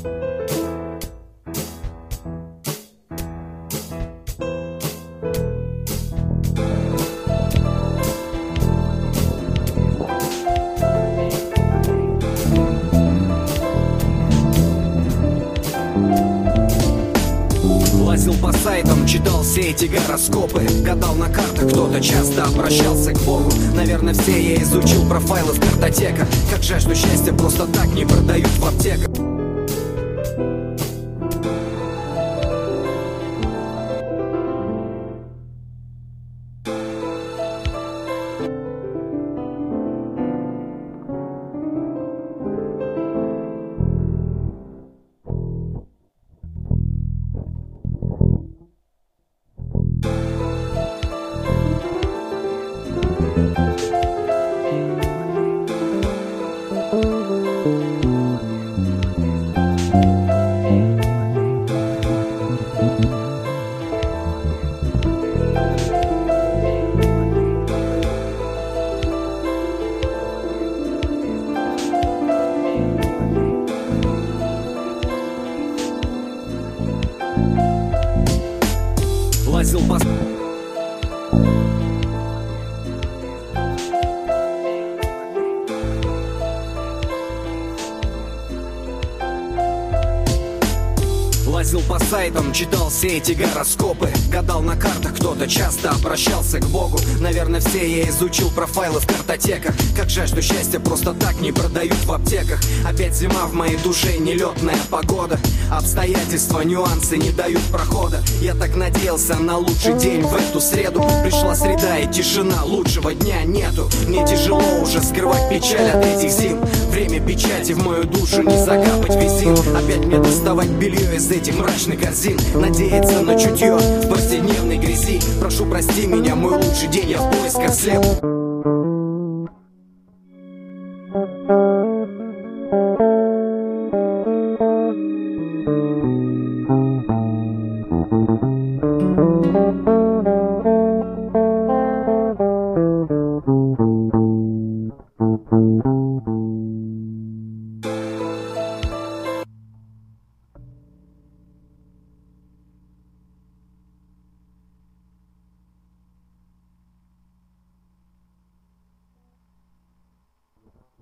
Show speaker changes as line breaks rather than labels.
Лазил по сайтам, читал все эти гороскопы, гадал на картах, кто-то часто обращался к Богу. Наверное, все я изучил профайлы в картотеках. Как жажду счастья просто так не продают в аптеках. Лазил по... Лазил по сайтам, читал все эти гороскопы, гадал на картах, кто-то часто обращался к Богу. Наверное, все я изучил профайлы в картотеках. Как жажду счастья просто так не продают в аптеках. Опять зима в моей душе, нелетная погода. Обстоятельства, нюансы не дают прохода. Я так надеялся на лучший день в эту среду. Пришла среда и тишина, лучшего дня нету. Мне тяжело уже скрывать печаль от этих зим. Время печати в мою душу не закапать визит. Опять мне доставать белье из этих мрачных корзин. Надеяться на чутье в повседневной грязи. Прошу, прости меня, мой лучший день, я в поисках слеп.